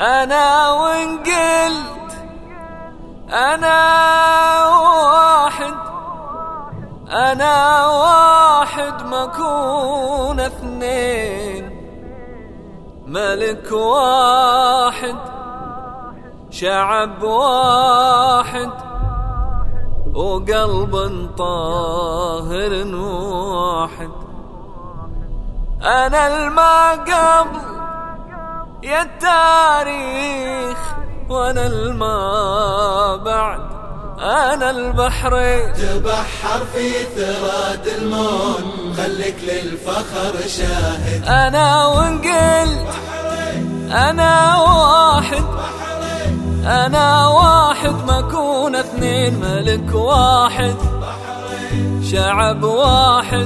أنا وإن قلت أنا واحد، أنا واحد ما أكون اثنين، ملك واحد شعب واحد وقلب طاهر واحد. أنا الما قبل يا التاريخ، وأنا الما بعد، أنا البحرين. تبحر في ثراد المون، خليك للفخر شاهد. أنا وإن قلت أنا واحد، أنا واحد ما أكون اثنين، ملك واحد شعب واحد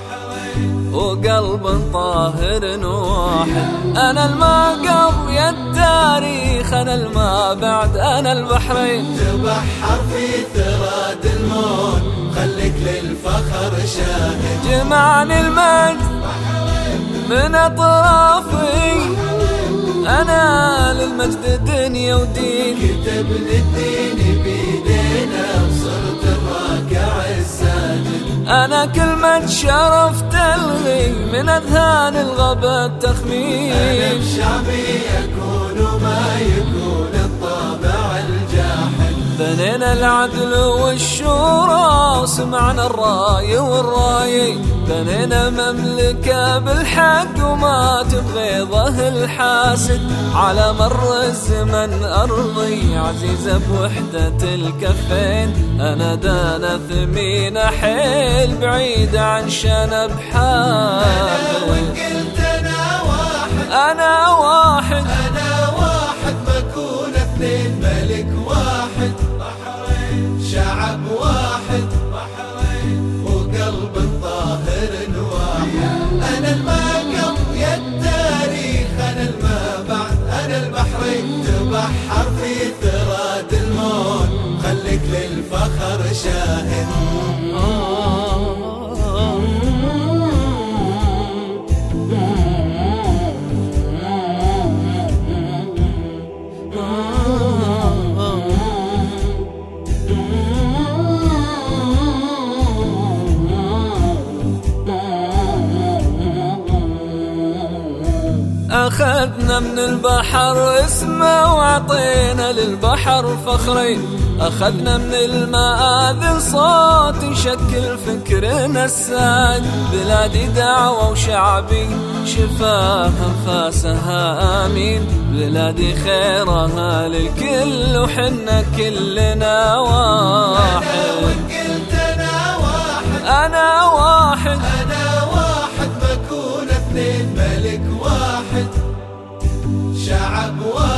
وقلب طاهر واحد. أنا الما قبل يا التاريخ، أنا الما بعد، أنا البحرين. تبحر في ثراد المون، خليك للفخر شاهد. جمعني المجد من أطرافي، أنا للمجد دنيا ودين. كتبنا الدين بيدينا وصرت الراكع الساجد. أنا كلمة شرف تلغي من أذهان الغبا التخمين. أنا بشعبي يكون ما يكون الطابع الجاحد. بنينا العدل والشورى وسمعنا الراي والراي، بنينا مملكة بالحق وما تبغيضه الحاسد. على مر الزمن أرضي عزيزة بوحدة الكفين، أنا دانا ثمينة حيل بعيدة عن شنب حافل. قلت أنا واحد، أنا واحد، أنا واحد ما أكون اثنين، ملك واحد شعب واحد وقلب طاهر واحد. أنا الما قبل يا التاريخ، أنا الما بعد، أنا البحرين. تبحر في ثراد المون، خليك للفخر شاهد. أخذنا من البحر اسمه وعطينا للبحر فخرين، أخذنا من المآذن صوت يشكل فكرنا الساد. بلادي دعوة وشعبي شفاها انفاسها آمين، بلادي خيرها للكل وحنا كلنا واحد. قلت أنا واحد، أنا واحد، أنا واحد ما أكون اثنين، ملك واحد شعب واحد